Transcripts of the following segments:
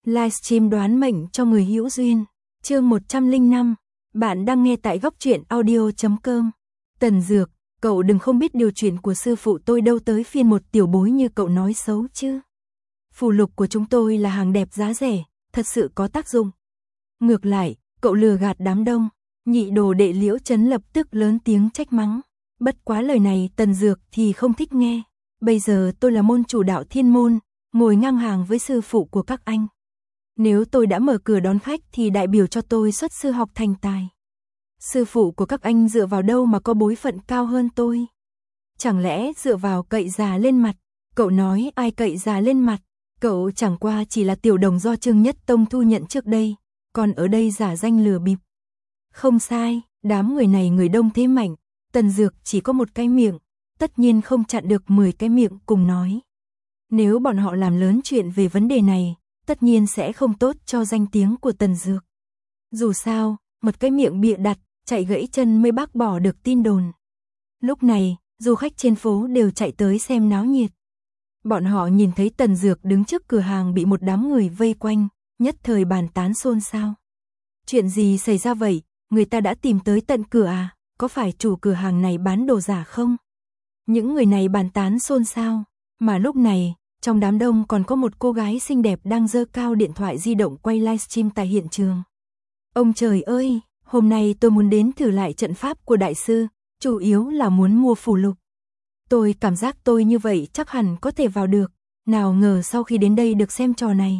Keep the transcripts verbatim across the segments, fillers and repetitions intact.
Livestream đoán mệnh cho người hữu duyên. Chương một trăm lẻ năm. Bạn đang nghe tại góc truyện audio chấm com. Tần Dược, cậu đừng không biết điều chuyện của sư phụ tôi đâu tới phiên một tiểu bối như cậu nói xấu chứ. Phù lục của chúng tôi là hàng đẹp giá rẻ, thật sự có tác dụng. Ngược lại, cậu lừa gạt đám đông. Nhị đồ đệ Liễu Chấn lập tức lớn tiếng trách mắng. Bất quá lời này Tần Dược thì không thích nghe. Bây giờ tôi là môn chủ đạo thiên môn, ngồi ngang hàng với sư phụ của các anh. Nếu tôi đã mở cửa đón khách thì đại biểu cho tôi xuất sư học thành tài. Sư phụ của các anh dựa vào đâu mà có bối phận cao hơn tôi? Chẳng lẽ dựa vào cậy già lên mặt? Cậu nói ai cậy già lên mặt? Cậu chẳng qua chỉ là tiểu đồng do Trương Nhất Tông thu nhận trước đây, còn ở đây giả danh lừa bịp. Không sai, đám người này người đông thế mạnh, Tần Dược chỉ có một cái miệng, tất nhiên không chặn được mười cái miệng cùng nói. Nếu bọn họ làm lớn chuyện về vấn đề này, tất nhiên sẽ không tốt cho danh tiếng của Tần Dược. Dù sao, một cái miệng bịa đặt, chạy gãy chân mới bác bỏ được tin đồn. Lúc này, du khách trên phố đều chạy tới xem náo nhiệt. Bọn họ nhìn thấy Tần Dược đứng trước cửa hàng bị một đám người vây quanh, nhất thời bàn tán xôn xao. Chuyện gì xảy ra vậy? Người ta đã tìm tới tận cửa à? Có phải chủ cửa hàng này bán đồ giả không? Những người này bàn tán xôn xao, mà lúc này, trong đám đông còn có một cô gái xinh đẹp đang giơ cao điện thoại di động quay livestream tại hiện trường. Ông trời ơi, hôm nay tôi muốn đến thử lại trận pháp của đại sư, chủ yếu là muốn mua phù lục. Tôi cảm giác tôi như vậy chắc hẳn có thể vào được, nào ngờ sau khi đến đây được xem trò này.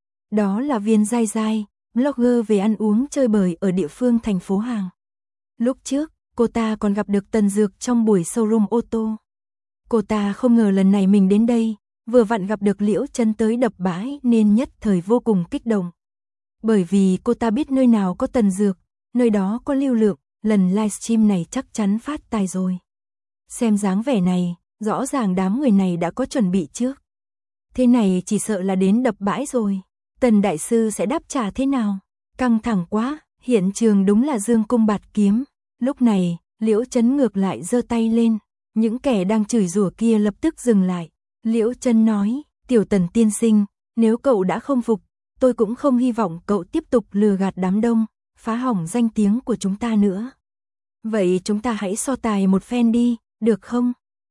Đó là Viên Giai Giai, blogger về ăn uống chơi bời ở địa phương thành phố Hàng. Lúc trước, cô ta còn gặp được Tần Dược trong buổi showroom ô tô. Cô ta không ngờ lần này mình đến đây, vừa vặn gặp được Liễu Chấn tới đập bãi nên nhất thời vô cùng kích động. Bởi vì cô ta biết nơi nào có Tần Dược, nơi đó có lưu lượng, lần livestream này chắc chắn phát tài rồi. Xem dáng vẻ này, rõ ràng đám người này đã có chuẩn bị trước. Thế này chỉ sợ là đến đập bãi rồi. Tần đại sư sẽ đáp trả thế nào? Căng thẳng quá, hiện trường đúng là dương cung bạt kiếm. Lúc này, Liễu Chấn ngược lại giơ tay lên, những kẻ đang chửi rủa kia lập tức dừng lại. Liễu Chấn nói, tiểu Tần tiên sinh, nếu cậu đã không phục, tôi cũng không hy vọng cậu tiếp tục lừa gạt đám đông, phá hỏng danh tiếng của chúng ta nữa. Vậy chúng ta hãy so tài một phen đi, được không?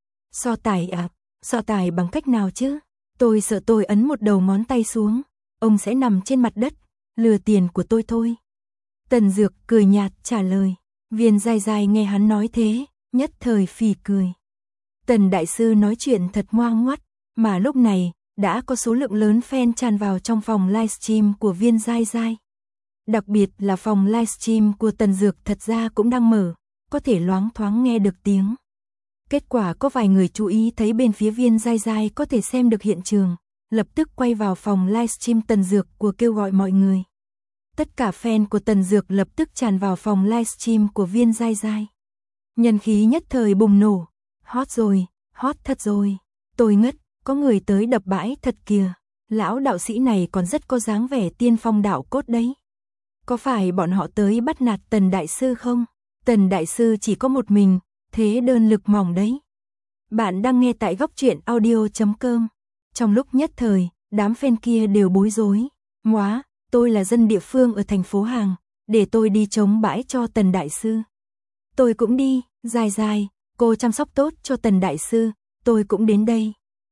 So tài à? So tài bằng cách nào chứ? Tôi sợ tôi ấn một đầu ngón tay xuống, ông sẽ nằm trên mặt đất, lừa tiền của tôi thôi. Tần Dược cười nhạt trả lời. Viên Giai Giai nghe hắn nói thế, nhất thời phì cười. Tần đại sư nói chuyện thật ngoan ngoắt, mà lúc này, đã có số lượng lớn fan tràn vào trong phòng livestream của Viên Giai Giai. Đặc biệt là phòng livestream của Tần Dược thật ra cũng đang mở, có thể loáng thoáng nghe được tiếng. Kết quả có vài người chú ý thấy bên phía Viên Giai Giai có thể xem được hiện trường, lập tức quay vào phòng livestream Tần Dược của kêu gọi mọi người. Tất cả fan của Tần Dược lập tức tràn vào phòng livestream của Viên Giai Giai. Nhân khí nhất thời bùng nổ. Hot rồi, hot thật rồi. Tôi ngất, có người tới đập bãi thật kìa. Lão đạo sĩ này còn rất có dáng vẻ tiên phong đạo cốt đấy. Có phải bọn họ tới bắt nạt Tần đại sư không? Tần đại sư chỉ có một mình, thế đơn lực mỏng đấy. Bạn đang nghe tại góc truyện audio chấm com. Trong lúc nhất thời, đám fan kia đều bối rối. Móa, tôi là dân địa phương ở thành phố Hàng, để tôi đi chống bãi cho Tần đại sư. Tôi cũng đi, Giai Giai, cô chăm sóc tốt cho Tần đại sư, tôi cũng đến đây.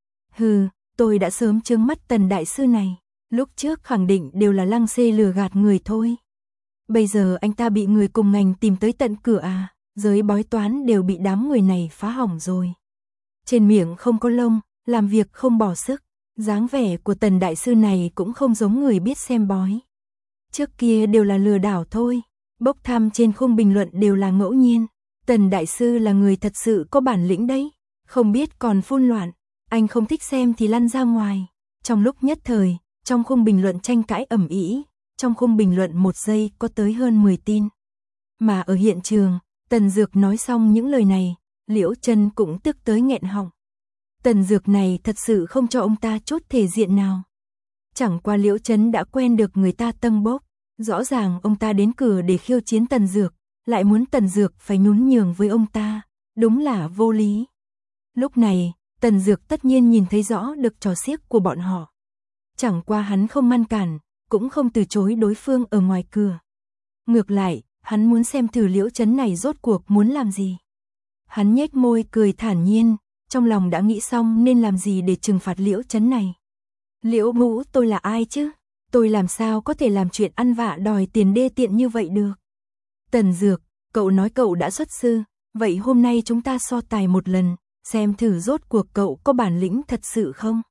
Hừ, tôi đã sớm trướng mắt Tần đại sư này, lúc trước khẳng định đều là lăng xê lừa gạt người thôi. Bây giờ anh ta bị người cùng ngành tìm tới tận cửa à, giới bói toán đều bị đám người này phá hỏng rồi. Trên miệng không có lông, làm việc không bỏ sức, dáng vẻ của Tần đại sư này cũng không giống người biết xem bói. Trước kia đều là lừa đảo thôi, bốc thăm trên khung bình luận đều là ngẫu nhiên. Tần đại sư là người thật sự có bản lĩnh đấy, không biết còn phun loạn, anh không thích xem thì lăn ra ngoài. Trong lúc nhất thời, trong khung bình luận tranh cãi ầm ĩ, trong khung bình luận một giây có tới hơn mười tin. Mà ở hiện trường, Tần Dược nói xong những lời này, Liễu Chấn cũng tức tới nghẹn họng. Tần Dược này thật sự không cho ông ta chút thể diện nào. Chẳng qua Liễu Chấn đã quen được người ta tâng bốc, rõ ràng ông ta đến cửa để khiêu chiến Tần Dược, lại muốn Tần Dược phải nhún nhường với ông ta, đúng là vô lý. Lúc này, Tần Dược tất nhiên nhìn thấy rõ được trò xiếc của bọn họ. Chẳng qua hắn không ngăn cản, cũng không từ chối đối phương ở ngoài cửa. Ngược lại, hắn muốn xem thử Liễu Chấn này rốt cuộc muốn làm gì. Hắn nhếch môi cười thản nhiên, trong lòng đã nghĩ xong nên làm gì để trừng phạt Liễu Chấn này. Liễu Ngũ, tôi là ai chứ? Tôi làm sao có thể làm chuyện ăn vạ đòi tiền đê tiện như vậy được? Tần Dược, cậu nói cậu đã xuất sư, vậy hôm nay chúng ta so tài một lần, xem thử rốt cuộc cậu có bản lĩnh thật sự không?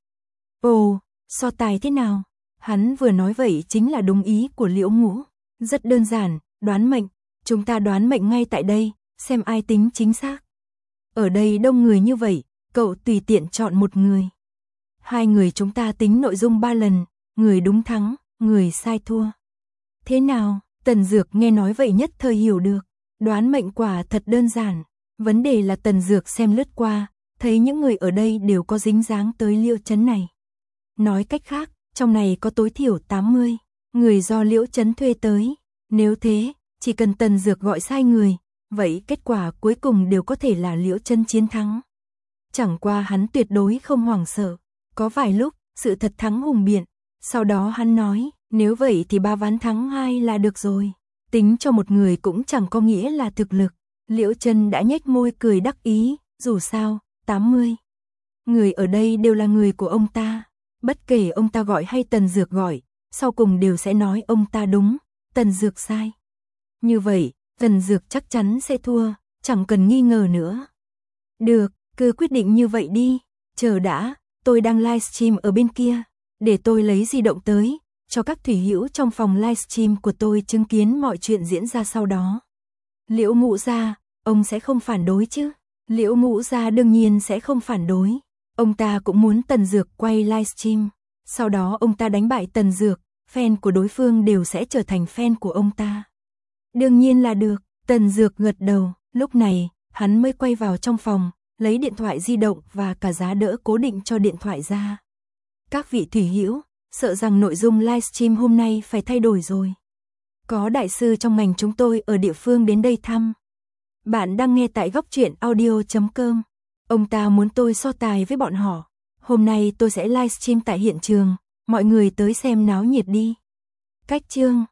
Ồ, so tài thế nào? Hắn vừa nói vậy chính là đúng ý của Liễu Ngũ. Rất đơn giản, đoán mệnh, chúng ta đoán mệnh ngay tại đây, xem ai tính chính xác. Ở đây đông người như vậy, cậu tùy tiện chọn một người. Hai người chúng ta tính nội dung ba lần, người đúng thắng, người sai thua. Thế nào? Tần Dược nghe nói vậy nhất thời hiểu được. Đoán mệnh quả thật đơn giản. Vấn đề là Tần Dược xem lướt qua, thấy những người ở đây đều có dính dáng tới Liễu Chấn này. Nói cách khác, trong này có tối thiểu tám mươi người do Liễu Chấn thuê tới. Nếu thế, chỉ cần Tần Dược gọi sai người, vậy kết quả cuối cùng đều có thể là Liễu Chấn chiến thắng. Chẳng qua hắn tuyệt đối không hoảng sợ. Có vài lúc, sự thật thắng hùng biện. Sau đó hắn nói, nếu vậy thì ba ván thắng hai là được rồi. Tính cho một người cũng chẳng có nghĩa là thực lực. Liễu Chấn đã nhếch môi cười đắc ý, dù sao, tám mươi người ở đây đều là người của ông ta. Bất kể ông ta gọi hay Tần Dược gọi, sau cùng đều sẽ nói ông ta đúng, Tần Dược sai. Như vậy, Tần Dược chắc chắn sẽ thua, chẳng cần nghi ngờ nữa. Được, cứ quyết định như vậy đi. Chờ đã, tôi đang livestream ở bên kia. Để tôi lấy di động tới, cho các thủy hữu trong phòng livestream của tôi chứng kiến mọi chuyện diễn ra sau đó. Liễu Ngũ gia, ông sẽ không phản đối chứ? Liễu Ngũ gia đương nhiên sẽ không phản đối. Ông ta cũng muốn Tần Dược quay livestream. Sau đó ông ta đánh bại Tần Dược, fan của đối phương đều sẽ trở thành fan của ông ta. Đương nhiên là được, Tần Dược gật đầu. Lúc này, hắn mới quay vào trong phòng, lấy điện thoại di động và cả giá đỡ cố định cho điện thoại ra. Các vị thủy hữu, sợ rằng nội dung livestream hôm nay phải thay đổi rồi. Có đại sư trong ngành chúng tôi ở địa phương đến đây thăm. Bạn đang nghe tại góc truyện audio chấm com. Ông ta muốn tôi so tài với bọn họ. Hôm nay tôi sẽ livestream tại hiện trường, mọi người tới xem náo nhiệt đi. Cách chương